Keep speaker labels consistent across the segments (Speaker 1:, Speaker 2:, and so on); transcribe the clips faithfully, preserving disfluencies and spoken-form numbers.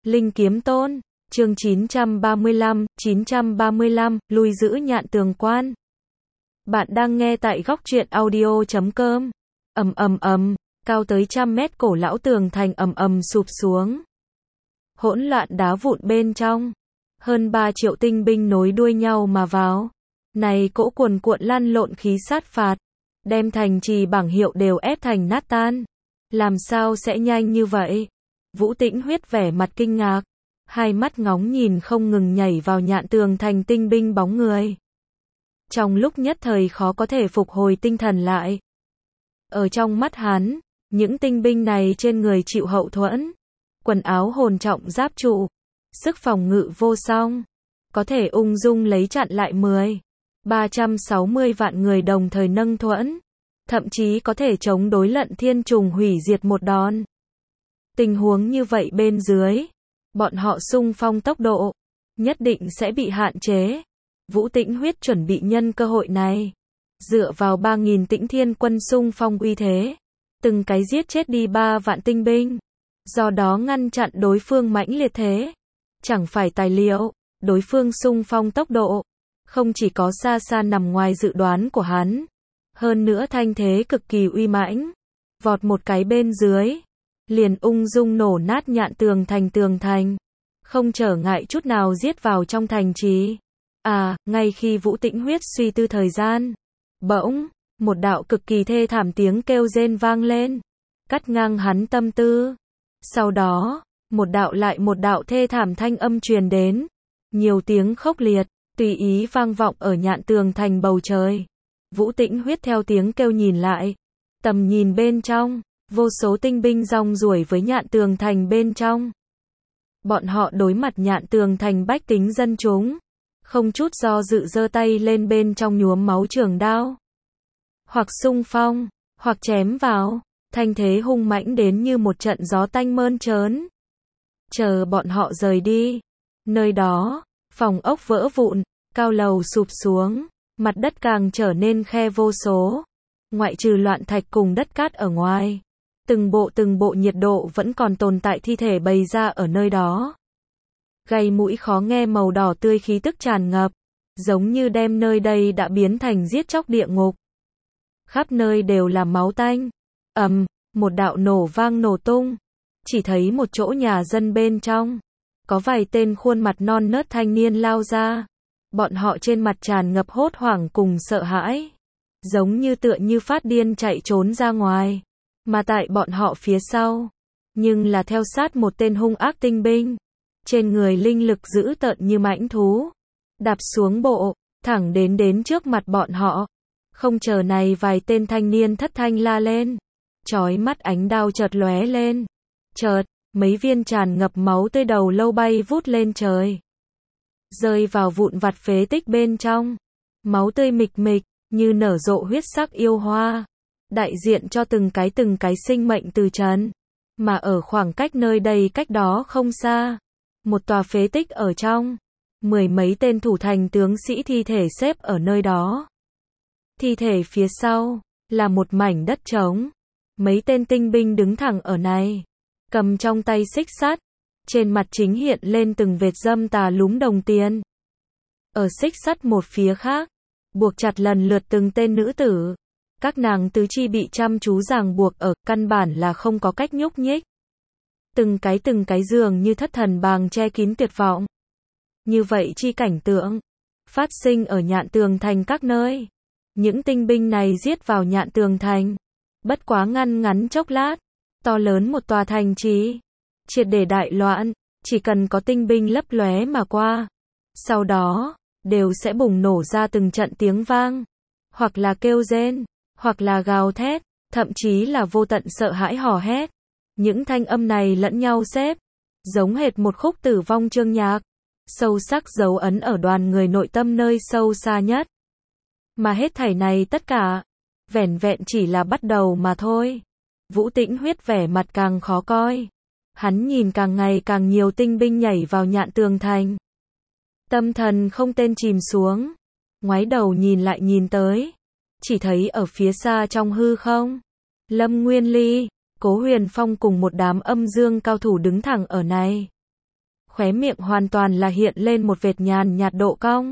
Speaker 1: Linh Kiếm Tôn, chương chín trăm ba mươi lăm, chín trăm ba mươi lăm, lui giữ nhạn tường quan. Bạn đang nghe tại góc truyện audio chấm com. Ầm ầm ầm, cao tới trăm mét cổ lão tường thành ầm ầm sụp xuống. Hỗn loạn đá vụn bên trong. Hơn ba triệu tinh binh nối đuôi nhau mà vào. Này cỗ cuồn cuộn lăn lộn khí sát phạt, đem thành trì bảng hiệu đều ép thành nát tan. Làm sao sẽ nhanh như vậy? Vũ Tĩnh Huyết vẻ mặt kinh ngạc, hai mắt ngóng nhìn không ngừng nhảy vào nhạn tường thành tinh binh bóng người. Trong lúc nhất thời khó có thể phục hồi tinh thần lại. Ở trong mắt hắn, những tinh binh này trên người chịu hậu thuẫn, quần áo hồn trọng giáp trụ, sức phòng ngự vô song, có thể ung dung lấy chặn lại mười, ba trăm sáu mươi vạn người đồng thời nâng thuẫn, thậm chí có thể chống đối Lận Thiên Trùng hủy diệt một đòn. Tình huống như vậy bên dưới, bọn họ xung phong tốc độ, nhất định sẽ bị hạn chế. Vũ Tĩnh Huyết chuẩn bị nhân cơ hội này, dựa vào ba nghìn Tĩnh Thiên quân xung phong uy thế, từng cái giết chết đi ba vạn tinh binh, do đó ngăn chặn đối phương mãnh liệt thế. Chẳng phải tài liệu, đối phương xung phong tốc độ, không chỉ có xa xa nằm ngoài dự đoán của hắn, hơn nữa thanh thế cực kỳ uy mãnh, vọt một cái bên dưới, liền ung dung nổ nát nhạn tường thành tường thành, không trở ngại chút nào giết vào trong thành trì. À, ngay khi Vũ Tĩnh Huyết suy tư thời gian, bỗng, một đạo cực kỳ thê thảm tiếng kêu rên vang lên, cắt ngang hắn tâm tư. Sau đó, một đạo lại một đạo thê thảm thanh âm truyền đến, nhiều tiếng khốc liệt, tùy ý vang vọng ở nhạn tường thành bầu trời. Vũ Tĩnh Huyết theo tiếng kêu nhìn lại, tầm nhìn bên trong, vô số tinh binh rong ruổi với nhạn tường thành bên trong. Bọn họ đối mặt nhạn tường thành bách tính dân chúng, không chút do dự giơ tay lên bên trong nhuốm máu trường đao, hoặc xung phong, hoặc chém vào, thanh thế hung mãnh đến như một trận gió tanh mơn trớn. Chờ bọn họ rời đi, nơi đó, phòng ốc vỡ vụn, cao lầu sụp xuống, mặt đất càng trở nên khe vô số, ngoại trừ loạn thạch cùng đất cát ở ngoài, từng bộ từng bộ nhiệt độ vẫn còn tồn tại thi thể bày ra ở nơi đó. Gây mũi khó nghe màu đỏ tươi khí tức tràn ngập, giống như đem nơi đây đã biến thành giết chóc địa ngục. Khắp nơi đều là máu tanh. Ầm, một đạo nổ vang nổ tung, chỉ thấy một chỗ nhà dân bên trong, có vài tên khuôn mặt non nớt thanh niên lao ra. Bọn họ trên mặt tràn ngập hốt hoảng cùng sợ hãi, giống như tựa như phát điên chạy trốn ra ngoài. Mà tại bọn họ phía sau, nhưng là theo sát một tên hung ác tinh binh, trên người linh lực dữ tợn như mãnh thú, đạp xuống bộ, thẳng đến đến trước mặt bọn họ. Không chờ này vài tên thanh niên thất thanh la lên, chói mắt ánh đao chợt lóe lên, chợt, mấy viên tràn ngập máu tươi đầu lâu bay vút lên trời, rơi vào vụn vặt phế tích bên trong. Máu tươi mịch mịch, như nở rộ huyết sắc yêu hoa, đại diện cho từng cái từng cái sinh mệnh từ trần. Mà ở khoảng cách nơi đây cách đó không xa, một tòa phế tích ở trong, mười mấy tên thủ thành tướng sĩ thi thể xếp ở nơi đó. Thi thể phía sau, là một mảnh đất trống. Mấy tên tinh binh đứng thẳng ở này, cầm trong tay xích sắt, trên mặt chính hiện lên từng vệt dâm tà lúm đồng tiền. Ở xích sắt một phía khác, buộc chặt lần lượt từng tên nữ tử. Các nàng tứ chi bị chăm chú ràng buộc ở, căn bản là không có cách nhúc nhích. Từng cái từng cái dường như thất thần bàng che kín tuyệt vọng. Như vậy chi cảnh tượng, phát sinh ở nhạn tường thành các nơi. Những tinh binh này giết vào nhạn tường thành, bất quá ngăn ngắn chốc lát, to lớn một tòa thành trì, triệt để đại loạn, chỉ cần có tinh binh lấp lóe mà qua. Sau đó, đều sẽ bùng nổ ra từng trận tiếng vang, hoặc là kêu rên, hoặc là gào thét, thậm chí là vô tận sợ hãi hò hét. Những thanh âm này lẫn nhau xếp, giống hệt một khúc tử vong chương nhạc, sâu sắc dấu ấn ở đoàn người nội tâm nơi sâu xa nhất. Mà hết thảy này tất cả, vẻn vẹn chỉ là bắt đầu mà thôi. Vũ Tĩnh Huyết vẻ mặt càng khó coi. Hắn nhìn càng ngày càng nhiều tinh binh nhảy vào nhạn tường thành. Tâm thần không tên chìm xuống. Ngoái đầu nhìn lại nhìn tới. Chỉ thấy ở phía xa trong hư không, Lâm Nguyên Ly, Cố Huyền Phong cùng một đám âm dương cao thủ đứng thẳng ở này. khóe miệng hoàn toàn là hiện lên một vệt nhàn nhạt độ cong.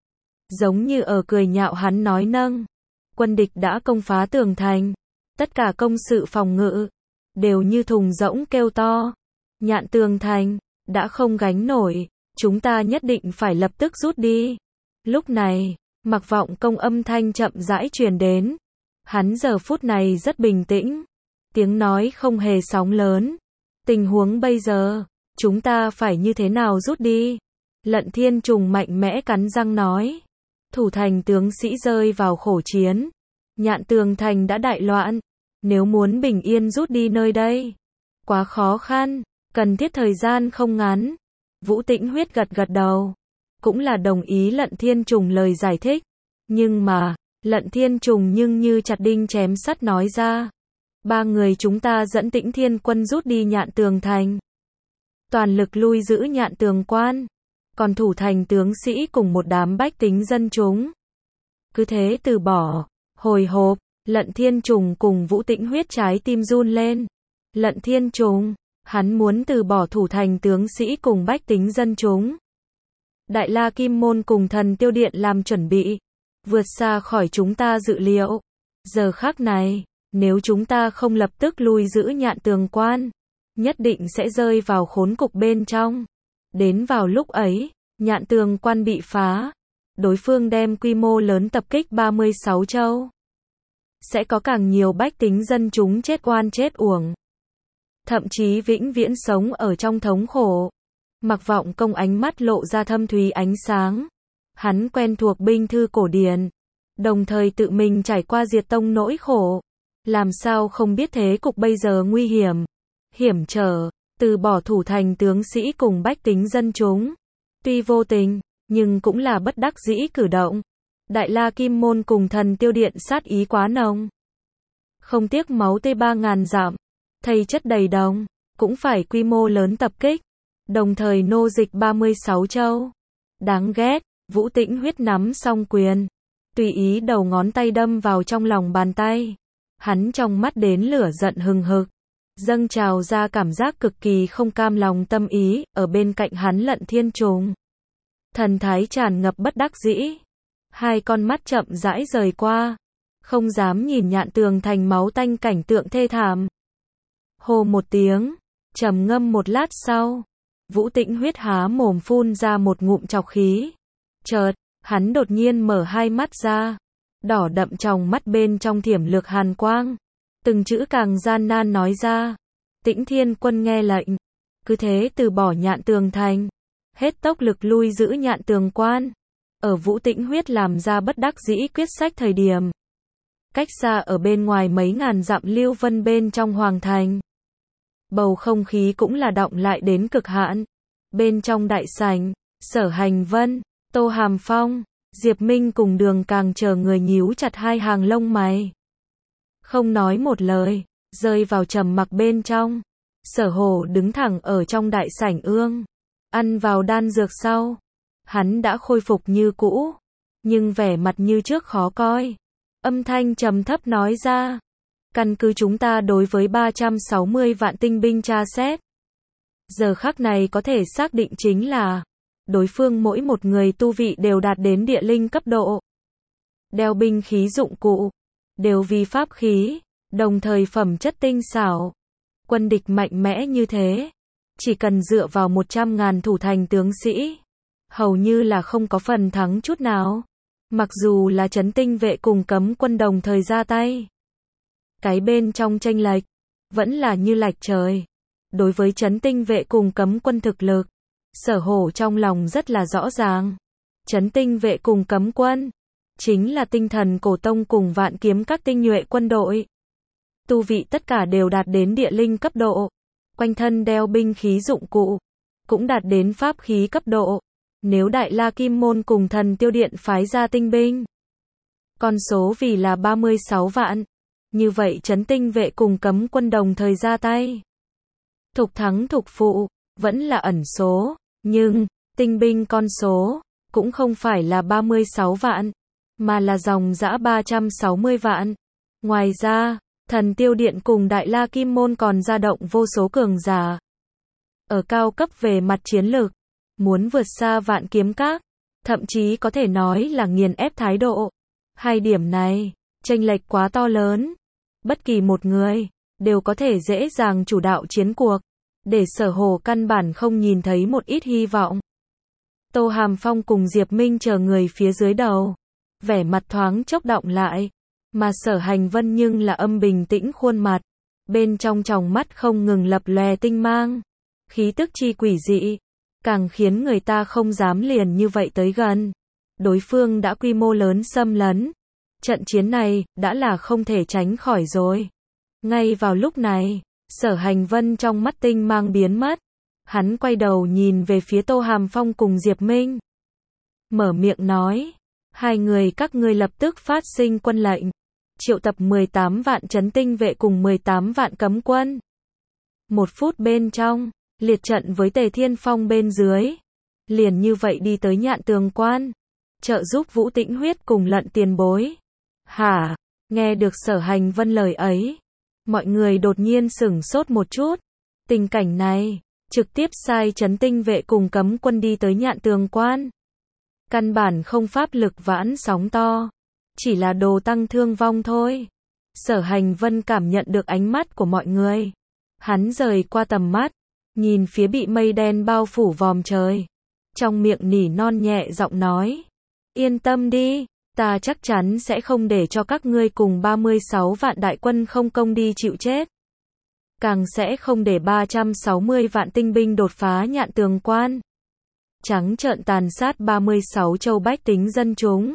Speaker 1: Giống như ở cười nhạo hắn nói nâng. Quân địch đã công phá tường thành. Tất cả công sự phòng ngự đều như thùng rỗng kêu to. Nhạn tường thành đã không gánh nổi, chúng ta nhất định phải lập tức rút đi. Lúc này, Mặc Vọng Công âm thanh chậm rãi truyền đến. Hắn giờ phút này rất bình tĩnh, tiếng nói không hề sóng lớn. Tình huống bây giờ, chúng ta phải như thế nào rút đi? Lận Thiên Trùng mạnh mẽ cắn răng nói. Thủ thành tướng sĩ rơi vào khổ chiến. Nhạn tường thành đã đại loạn. Nếu muốn bình yên rút đi nơi đây, quá khó khăn, cần thiết thời gian không ngắn. Vũ Tĩnh Huyết gật gật đầu, cũng là đồng ý Lận Thiên Trùng lời giải thích. Nhưng mà, Lận Thiên Trùng nhưng như chặt đinh chém sắt nói ra. Ba người chúng ta dẫn Tĩnh Thiên quân rút đi Nhạn tường thành. Toàn lực lui giữ Nhạn tường quan. Còn thủ thành tướng sĩ cùng một đám bách tính dân chúng. Cứ thế từ bỏ, hồi hộp, Lận Thiên Trùng cùng Vũ Tĩnh Huyết trái tim run lên. Lận Thiên Trùng, hắn muốn từ bỏ thủ thành tướng sĩ cùng bách tính dân chúng. Đại La Kim Môn cùng Thần Tiêu Điện làm chuẩn bị, vượt xa khỏi chúng ta dự liệu. Giờ khắc này, nếu chúng ta không lập tức lui giữ Nhạn tường quan, nhất định sẽ rơi vào khốn cục bên trong. Đến vào lúc ấy, Nhạn tường quan bị phá, đối phương đem quy mô lớn tập kích ba mươi sáu châu. Sẽ có càng nhiều bách tính dân chúng chết oan chết uổng. Thậm chí vĩnh viễn sống ở trong thống khổ. Mặc Vọng Công ánh mắt lộ ra thâm thúy ánh sáng. Hắn quen thuộc binh thư cổ điển, đồng thời tự mình trải qua diệt tông nỗi khổ. Làm sao không biết thế cục bây giờ nguy hiểm, hiểm trở, từ bỏ thủ thành tướng sĩ cùng bách tính dân chúng. Tuy vô tình, nhưng cũng là bất đắc dĩ cử động. Đại La Kim Môn cùng Thần Tiêu Điện sát ý quá nồng. Không tiếc máu tươi ba ngàn dặm, thây chất đầy đồng, cũng phải quy mô lớn tập kích. Đồng thời nô dịch ba mươi sáu châu. Đáng ghét, Vũ Tĩnh Huyết nắm song quyền, tùy ý đầu ngón tay đâm vào trong lòng bàn tay. Hắn trong mắt đến lửa giận hừng hực, dâng trào ra cảm giác cực kỳ không cam lòng tâm ý. Ở bên cạnh hắn Lận Thiên Trùng, thần thái tràn ngập bất đắc dĩ. Hai con mắt chậm rãi rời qua, không dám nhìn Nhạn tường thành máu tanh cảnh tượng thê thảm. Hô một tiếng, trầm ngâm một lát sau, Vũ Tĩnh Huyết há mồm phun ra một ngụm trọc khí. Chợt, hắn đột nhiên mở hai mắt ra, đỏ đậm trong mắt bên trong thiểm lược hàn quang. Từng chữ càng gian nan nói ra. Tĩnh Thiên quân nghe lệnh, cứ thế từ bỏ Nhạn tường thành, hết tốc lực lui giữ Nhạn tường quan. Ở Vũ Tĩnh Huyết làm ra bất đắc dĩ quyết sách thời điểm, cách xa ở bên ngoài mấy ngàn dặm Lưu Vân bên trong hoàng thành, bầu không khí cũng là đọng lại đến cực hạn. Bên trong đại sảnh, Sở Hành Vân, Tô Hàm Phong, Diệp Minh cùng Đường Càng chờ người nhíu chặt hai hàng lông mày, không nói một lời, rơi vào trầm mặc bên trong. Sở Hổ đứng thẳng ở trong đại sảnh ương, ăn vào đan dược sau, hắn đã khôi phục như cũ, nhưng vẻ mặt như trước khó coi. Âm thanh trầm thấp nói ra, căn cứ chúng ta đối với ba trăm sáu mươi vạn tinh binh tra xét, giờ khắc này có thể xác định chính là đối phương mỗi một người tu vị đều đạt đến địa linh cấp độ, đeo binh khí dụng cụ đều vì pháp khí, đồng thời phẩm chất tinh xảo. Quân địch mạnh mẽ như thế, chỉ cần dựa vào một trăm ngàn thủ thành tướng sĩ, hầu như là không có phần thắng chút nào. Mặc dù là Trấn Tinh vệ cùng Cấm quân đồng thời ra tay, cái bên trong chênh lệch vẫn là như lệch trời. Đối với Trấn Tinh vệ cùng Cấm quân thực lực, Sở Hổ trong lòng rất là rõ ràng. Trấn Tinh vệ cùng Cấm quân chính là Tinh Thần Cổ Tông cùng Vạn Kiếm các tinh nhuệ quân đội. Tu vị tất cả đều đạt đến địa linh cấp độ, quanh thân đeo binh khí dụng cụ cũng đạt đến pháp khí cấp độ. Nếu Đại La Kim Môn cùng Thần Tiêu Điện phái ra tinh binh, con số vì là ba mươi sáu vạn, như vậy Trấn Tinh vệ cùng Cấm quân đồng thời ra tay, thục thắng thục phụ, vẫn là ẩn số, nhưng tinh binh con số cũng không phải là ba mươi sáu vạn, mà là dòng dã ba trăm sáu mươi vạn. Ngoài ra, Thần Tiêu Điện cùng Đại La Kim Môn còn ra động vô số cường giả. ở cao cấp về mặt chiến lược, muốn vượt xa Vạn Kiếm Các, thậm chí có thể nói là nghiền ép thái độ. Hai điểm này, chênh lệch quá to lớn. Bất kỳ một người, đều có thể dễ dàng chủ đạo chiến cuộc, để Sở Hồ căn bản không nhìn thấy một ít hy vọng. Tô Hàm Phong cùng Diệp Minh chờ người phía dưới đầu, vẻ mặt thoáng chốc động lại, mà Sở Hành Vân nhưng là âm bình tĩnh khuôn mặt, bên trong tròng mắt không ngừng lập lòe tinh mang, khí tức chi quỷ dị, càng khiến người ta không dám liền như vậy tới gần. Đối phương đã quy mô lớn xâm lấn, trận chiến này đã là không thể tránh khỏi rồi. Ngay vào lúc này, Sở Hành Vân trong mắt tinh mang biến mất, hắn quay đầu nhìn về phía Tô Hàm Phong cùng Diệp Minh, mở miệng nói, hai người các ngươi lập tức phát sinh quân lệnh, triệu tập mười tám vạn trấn tinh vệ cùng mười tám vạn cấm quân. Một phút bên trong, liệt trận với Tề Thiên Phong bên dưới, liền như vậy đi tới Nhạn Tường Quan, trợ giúp Vũ Tĩnh Huyết cùng Lận tiền bối. Hả? Nghe được Sở Hành Vân lời ấy, mọi người đột nhiên sửng sốt một chút. Tình cảnh này, trực tiếp sai trấn tinh vệ cùng cấm quân đi tới Nhạn Tường Quan. Căn bản không pháp lực vãn sóng to, chỉ là đồ tăng thương vong thôi. Sở Hành Vân cảm nhận được ánh mắt của mọi người. Hắn rời qua tầm mắt, nhìn phía bị mây đen bao phủ vòm trời. Trong miệng nỉ non nhẹ giọng nói, yên tâm đi, ta chắc chắn sẽ không để cho các ngươi cùng ba mươi sáu vạn đại quân không công đi chịu chết. Càng sẽ không để ba trăm sáu mươi vạn tinh binh đột phá Nhạn Tường Quan, trắng trợn tàn sát ba mươi sáu châu bách tính dân chúng.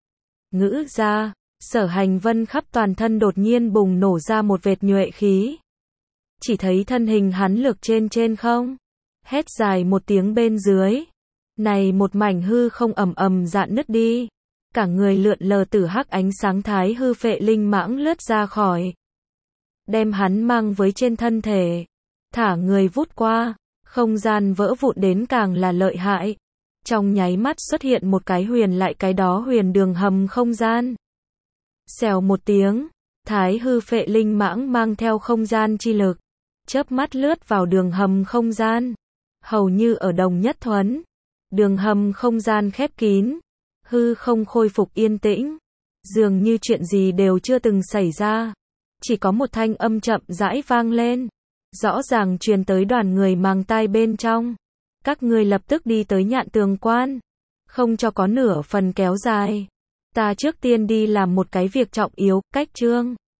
Speaker 1: Ngữ ra, Sở Hành Vân khắp toàn thân đột nhiên bùng nổ ra một vệt nhuệ khí. Chỉ thấy thân hình hắn lược trên trên không, hét dài một tiếng bên dưới. Này một mảnh hư không ầm ầm dạn nứt đi. Cả người lượn lờ tử hắc ánh sáng thái hư phệ linh mãng lướt ra khỏi, đem hắn mang với trên thân thể, thả người vút qua, không gian vỡ vụn đến càng là lợi hại. Trong nháy mắt xuất hiện một cái huyền lại cái đó huyền đường hầm không gian. Xèo một tiếng, thái hư phệ linh mãng mang theo không gian chi lực, chớp mắt lướt vào đường hầm không gian, hầu như ở đồng nhất thuấn. Đường hầm không gian khép kín, hư không khôi phục yên tĩnh, dường như chuyện gì đều chưa từng xảy ra. Chỉ có một thanh âm chậm rãi vang lên, rõ ràng truyền tới đoàn người màng tai bên trong. Các ngươi lập tức đi tới Nhạn Tường Quan, không cho có nửa phần kéo dài. Ta trước tiên đi làm một cái việc trọng yếu, cách chương.